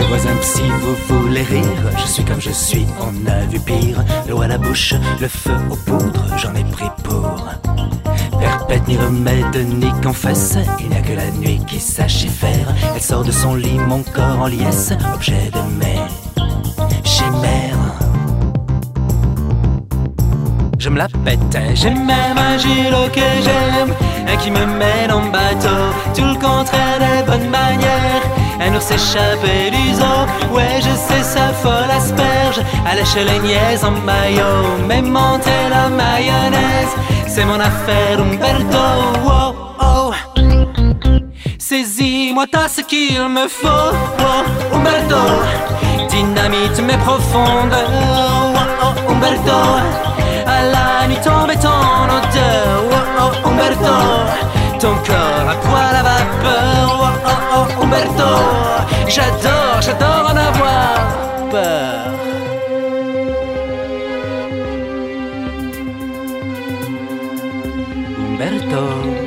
Voisin psy, vous voulez rire? Je suis comme je suis, on a vu pire. L'eau à la bouche, le feu aux poudres, j'en ai pris pour perpète, ni remède, ni confesse. Il n'y a que la nuit qui sache y faire. Elle sort de son lit, mon corps en liesse, objet de mes chimères. Je me la pète, j'ai même un gilet que j'aime, qui me mène en bateau, tout le contraire des bonnes manières. Un ours échappé du zoo, ouais je sais sa folle asperge, à lâcher les niaises en maillot, mais monter la mayonnaise, c'est mon affaire Umberto. Oh, oh. Saisis-moi, t'as ce qu'il me faut, oh, Umberto. Dynamite mais profonde, oh, oh, Umberto. À la nuit tombée ton odeur, oh, oh, Umberto. Ton corps à poil à vapeur, oh, oh, oh, Umberto. J'adore, j'adore en avoir peur. Umberto,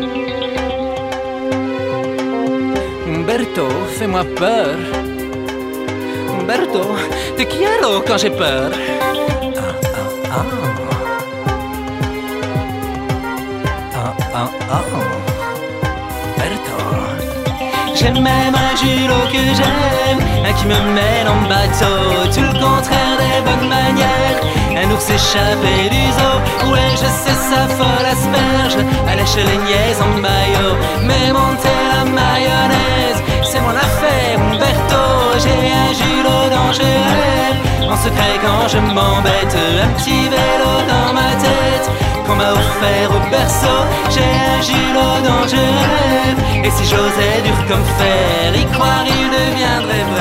Umberto, fais-moi peur. Umberto, te quiero quand j'ai peur. Ah, ah, ah. Ah, ah, Umberto. J'ai même un julo que j'aime, qui me mène en bateau, tout le contraire des bonnes manières. Un ours échappé du zoo, ouais je sais sa folle asperge, à lâcher les niaises en maillot, mais monter la mayonnaise, c'est mon affaire Umberto. J'ai un julo dangereux, en secret quand je m'embête, un petit vélo dans ma tête qu'on m'a offert au berceau. J'ai un gilet dont je rêve, et si j'osais dur comme fer y croire, il deviendrait